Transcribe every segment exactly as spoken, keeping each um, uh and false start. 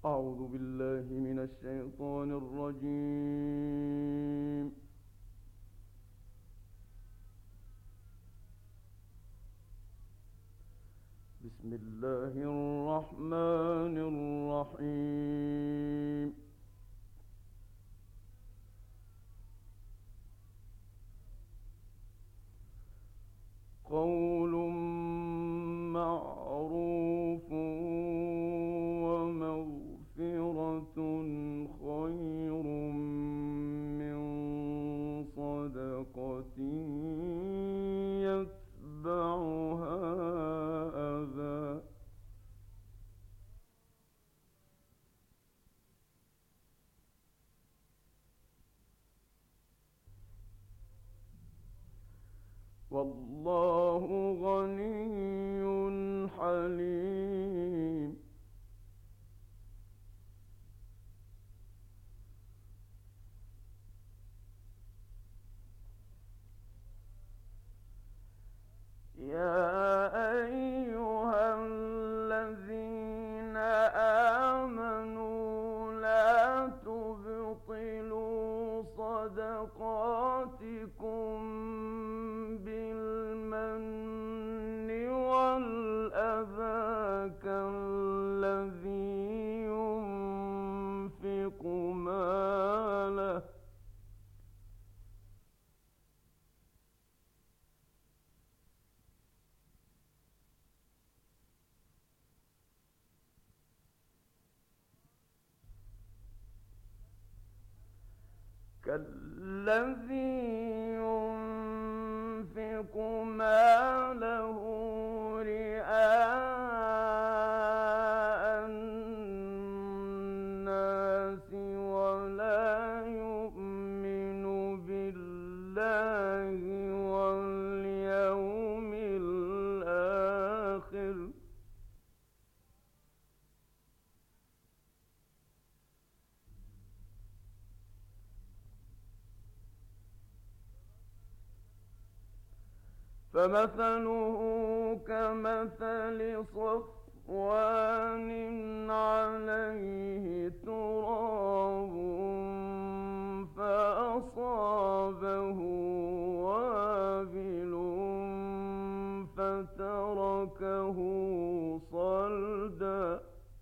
أعوذ بالله من الشيطان الرجيم. بسم الله الرحمن الرحيم. قول معروف ومغفرة خير من صدقة يتبعها أذى. والله غني حليم. يا أيها الذين آمنوا لا تبطلوا صدقاتكم بالمن والأذى كالذي ينفق ماله كالذي ينفق ماله رئاء الناس ولا يؤمن بالله واليوم الآخر فمثله كمثل صفوان عليه تراب فأصابه وابل فتركه صلدا.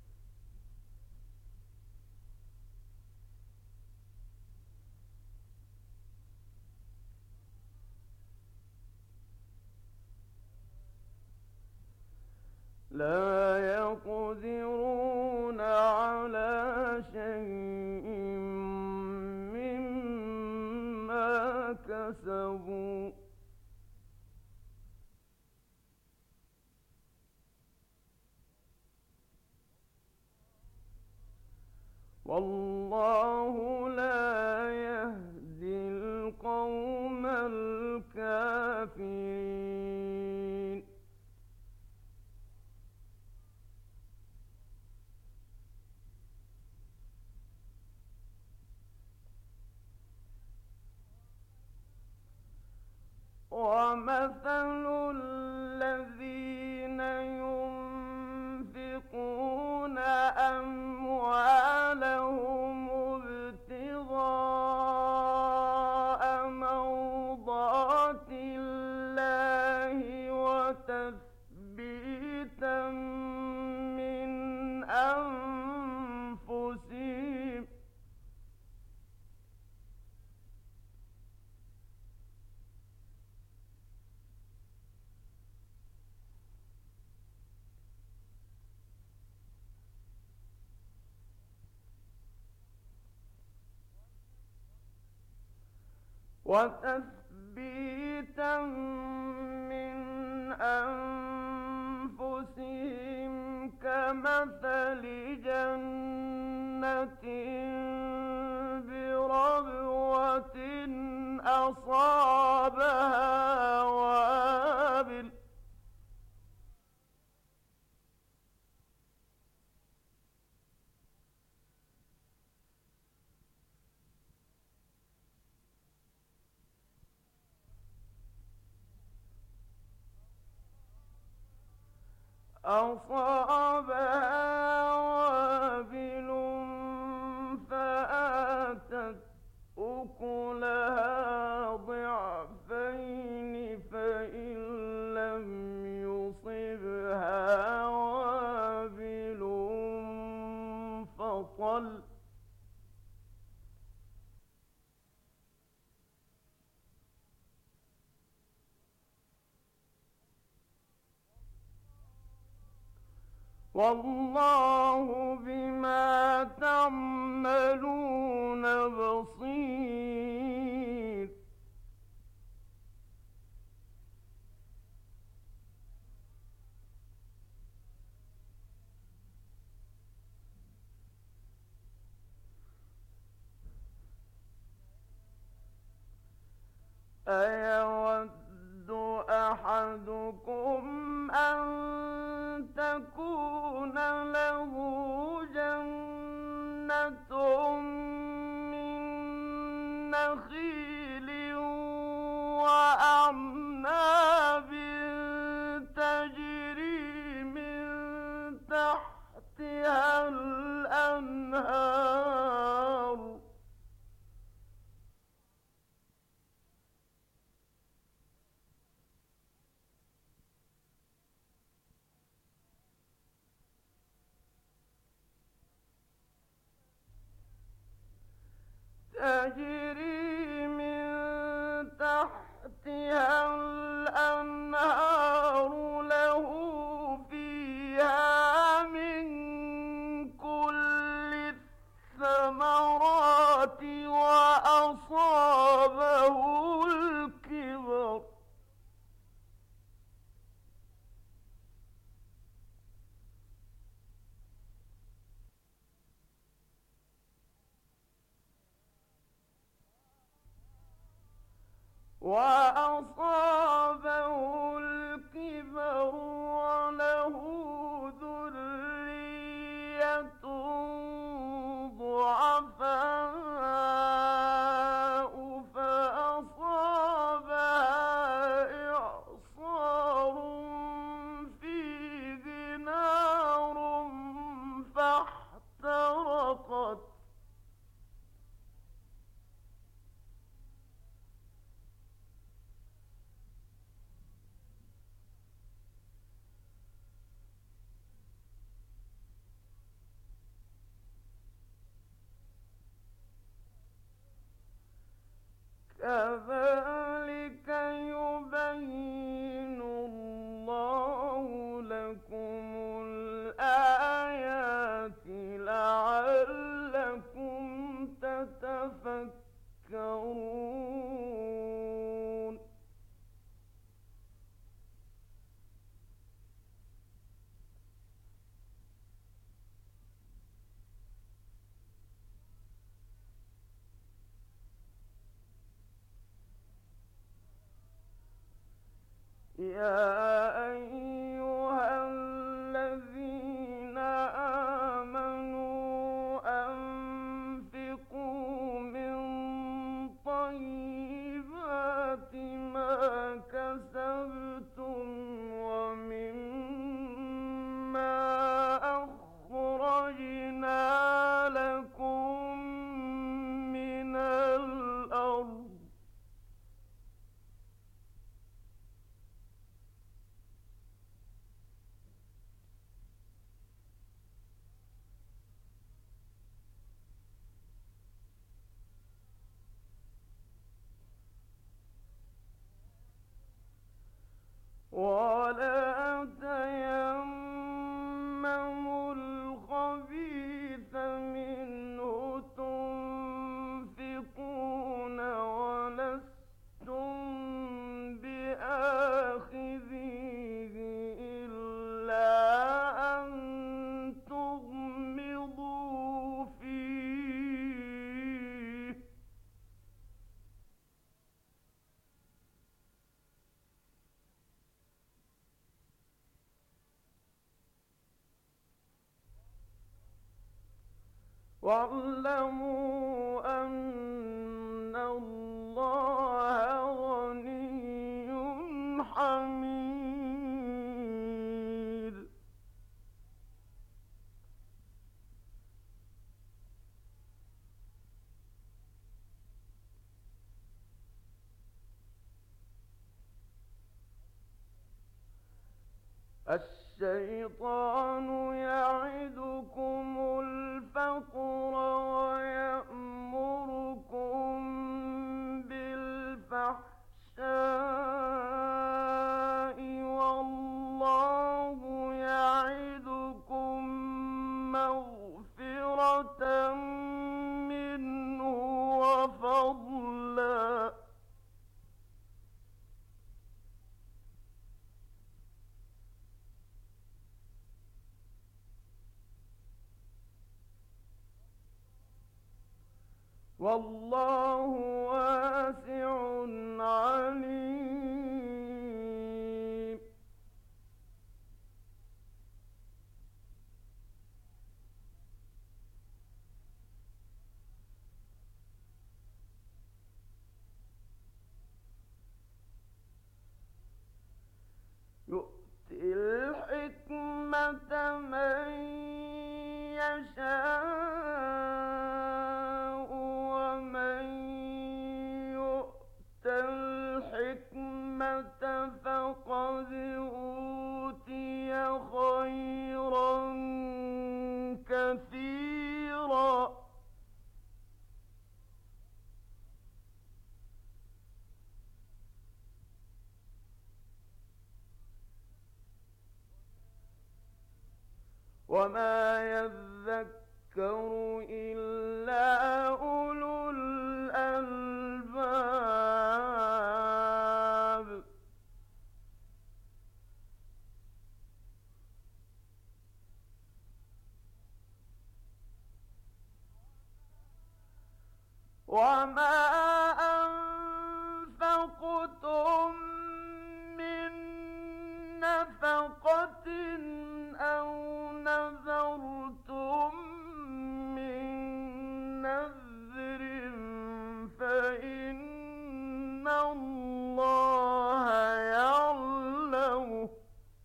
لا يقدرون على شيء مما كسبوا والله لا يهدي القوم الكافرين. ومثل الذين ينفقون أموالهم ابتغاء مرضات الله وتثبيتا من أنفسهم وتثبيتا من أنفسهم كمثل جنة بربوة أصابها وابل أصابها وابل والله بما تعملون بصير. أيود أحدكم أن تكون له جنة من نخيل وأعناب تجري من تحتها الأنهار تجري من تحتها الأنهار له فيها من كل الثمرات وأصابه الكبر وأصابه الكبر وله ذرية ضعفاء فأصابها إعصار فيه نار فاحترقت كذلك يبين الله لكم الآيات لعلكم تتفكرون. يا أيها الذين آمنوا أنفقوا من طيبات ما كسبتم ومما أخرجنا لكم من الأرض ولا تيمموا الخبيث منه تنفقون ولستم بآخذيه إلا أن تغمضوا فيه واعلموا أن الله غني حميد. الشيطان يعدكم الفقر ويأمركم بالفحشاء والله يعدكم والله واسع عليم. يؤتي الحكمة من يشاء ومن يؤت الحكمة فقد أوتي خيرا كثيرا. وما يذكر إلا أولو الألباب. وما أنفقتم من نفقة أو نذرتم من نذر فإن الله يعلمه.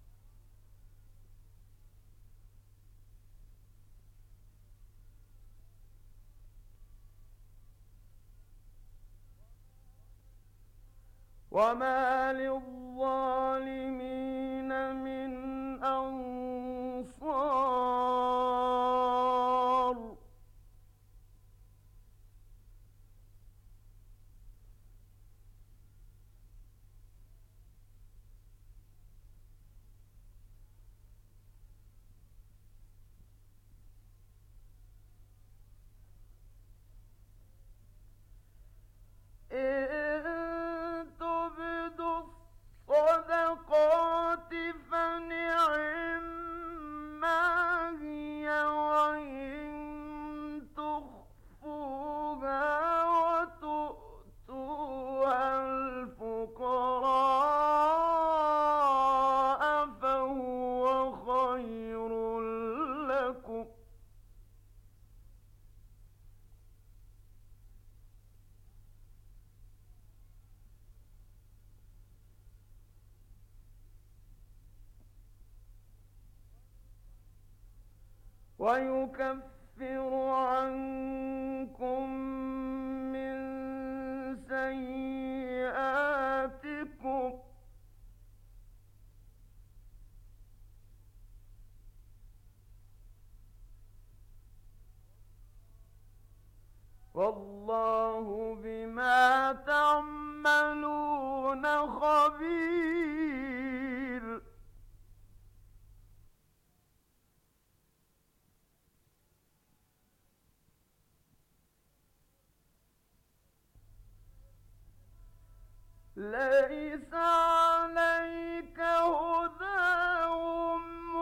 وما للظالمين من أنصار. إن تبدوا الصدقات فنعما هي وإن تخفوها وتؤتوها الفقراء فهو خير لكم. ويكفر عنكم من سيئاتكم والله بما تعملون خبير. ليس عليك هداهم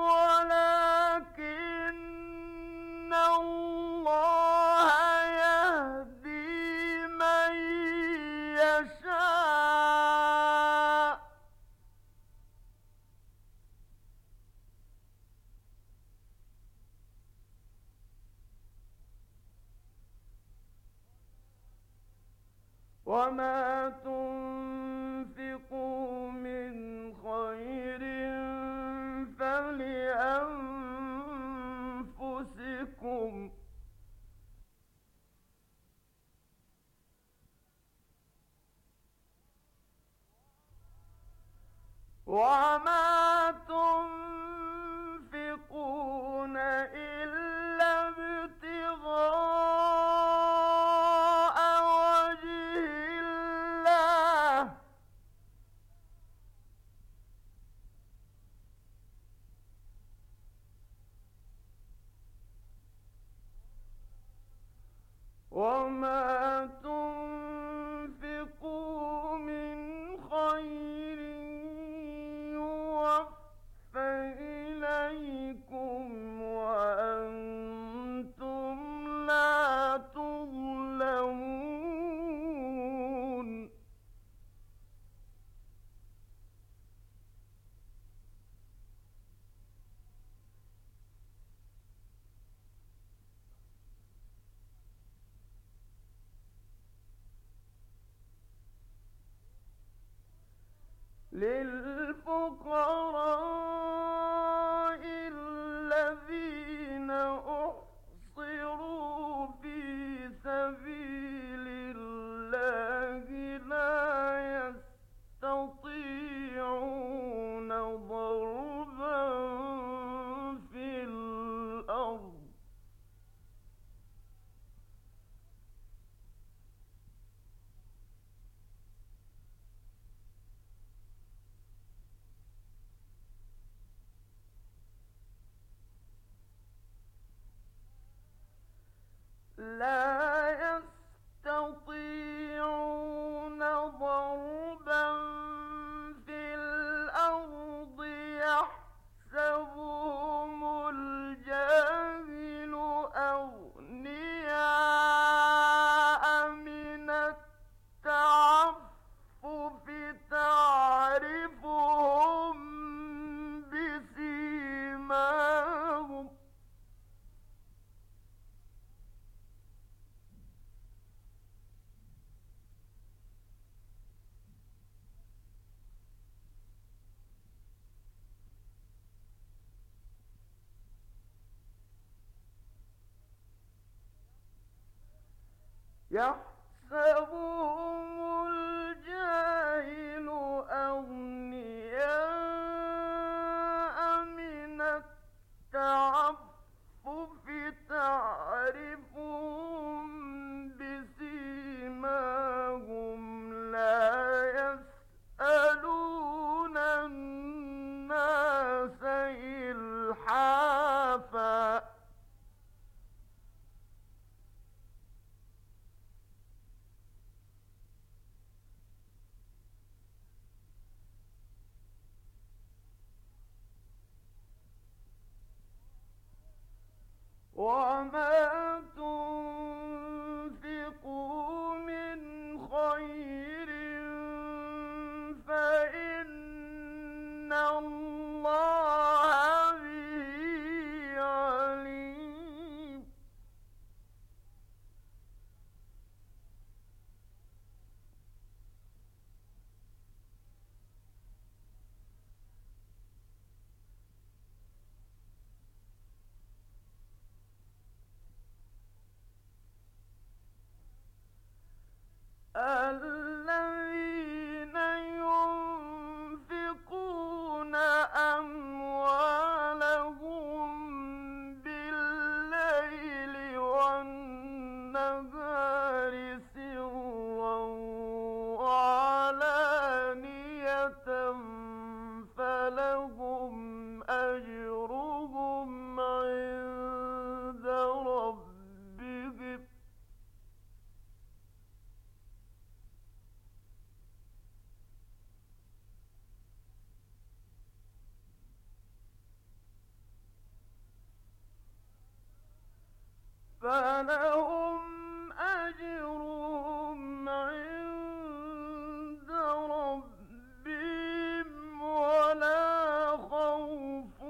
ولكن الله يهدي من يشاء. وما تنفقوا من خير فلأنفسكم وما تنفقون إلا ابتغاء وجه الله وما تنفقوا من خير يوفى للفقراء الذين أحصروا في سبيل الله لا يستطيعون ضربا في الأرض لا يستطيعون ضربا في الأرض يحسبهم الجاهل أغنياء من التعفف تعرفهم بسيماهم يحسبهم الجاهل أغنياء من التعفف تعرفهم بسيماهم لا يسألون الناس إلحافا وما تنفقوا من خير فإن الله به عليم الذين ينفقون أموالهم بالليل والنهار سرا وعلانية فلهم أجرهم عند ربهم فلهم أجرهم عند ربهم ولا خوف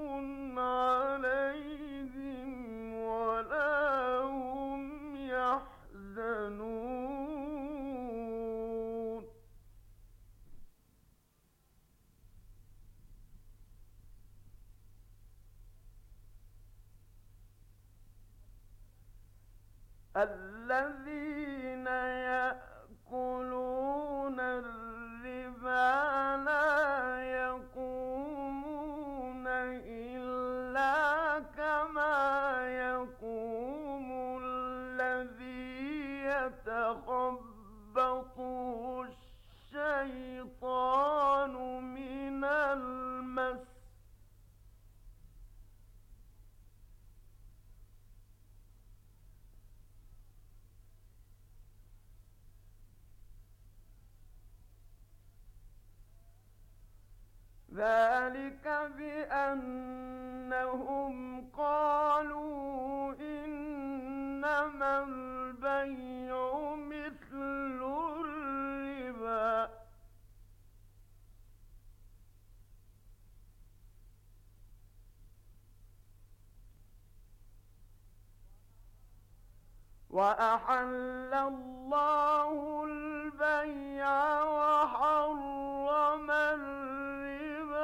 عليهم ولا هم يحزنون الذين يأكلون الربا لا يقومون إلا كما يقوم الذي يتخبطه الشيطان من المس ذلك بأنهم قالوا إنما البيع مثل الربا وأحل الله البيع وحرم الربا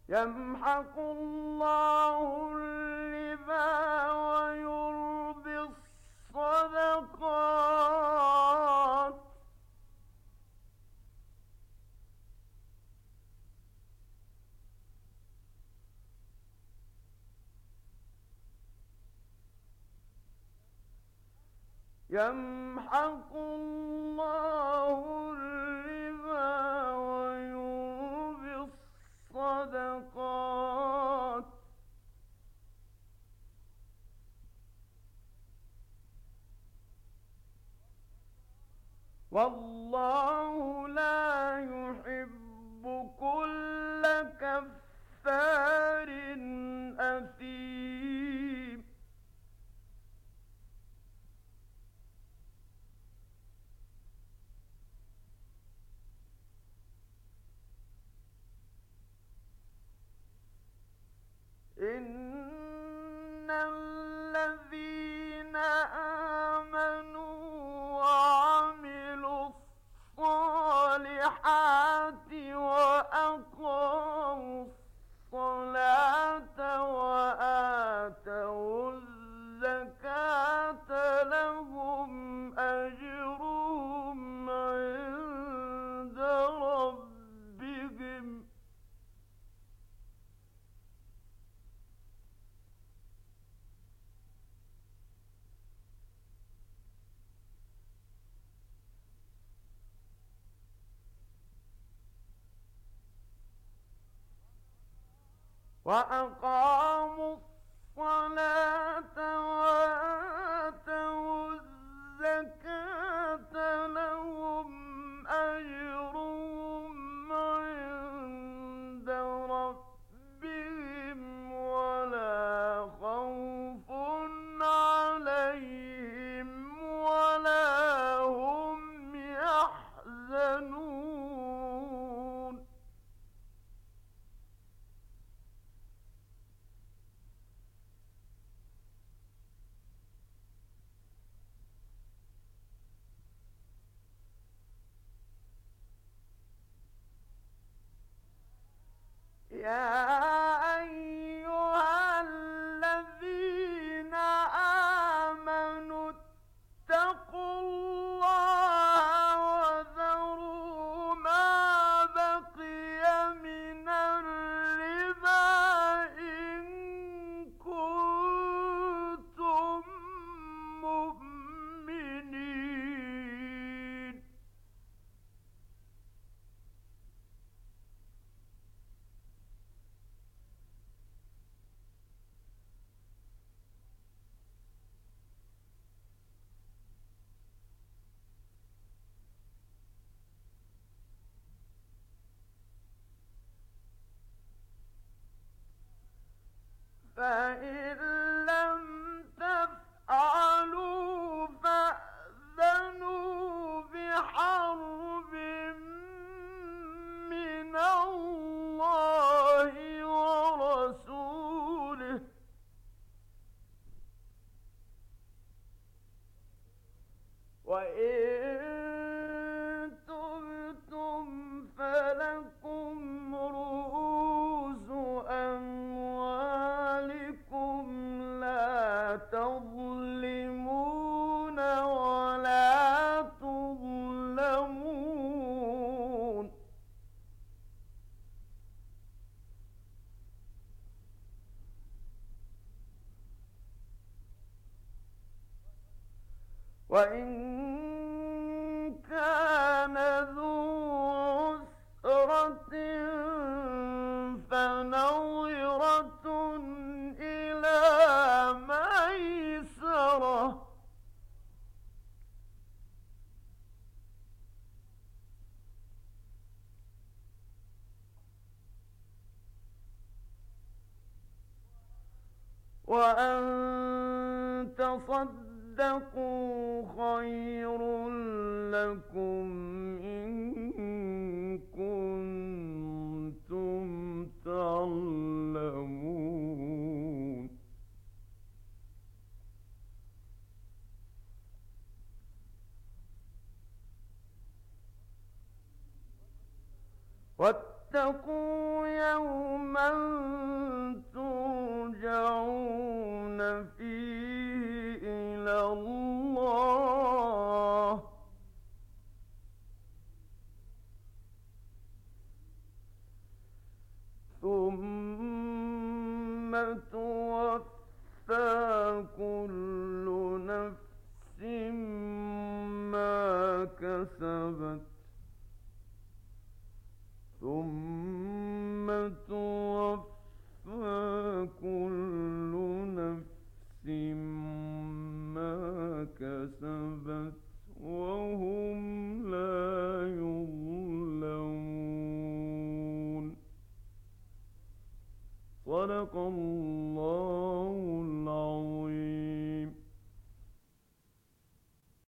يمحق الله الربا ويربي الصدقات يمحق الله الربا ويربي الصدقات والله لا يحب كل كفار أثيم إن الذين آمنوا وعملوا الصالحات وأقاموا الصلاة وآتوا الزكاة لهم أجرهم عند ربهم وأقاموا الصلاة وآتوا الزكاة لهم أجرهم عند ربهم ولا خوف عليهم ولا هم يحزنون يا أيها الذين آمنوا اتقوا الله وذروا ما بقي من الربا إن كنتم مؤمنين فإن لم تفعلوا فأذنوا بحرب من الله ورسوله وإن تبتم فلكم رؤوس أموالكم لا تظلمون ولا تظلمون وإن كان ذو عسرة فنظرة إلى ميسرة وأن تصدقوا خير لكم إن كنتم تعلمون واتقوا واتقوا يوما ترجعون فيه إلى الله ثم توفى كل نفس ما كسبت ثم توفى كل نفس ما كسبت وهم لا يظلمون. صدق الله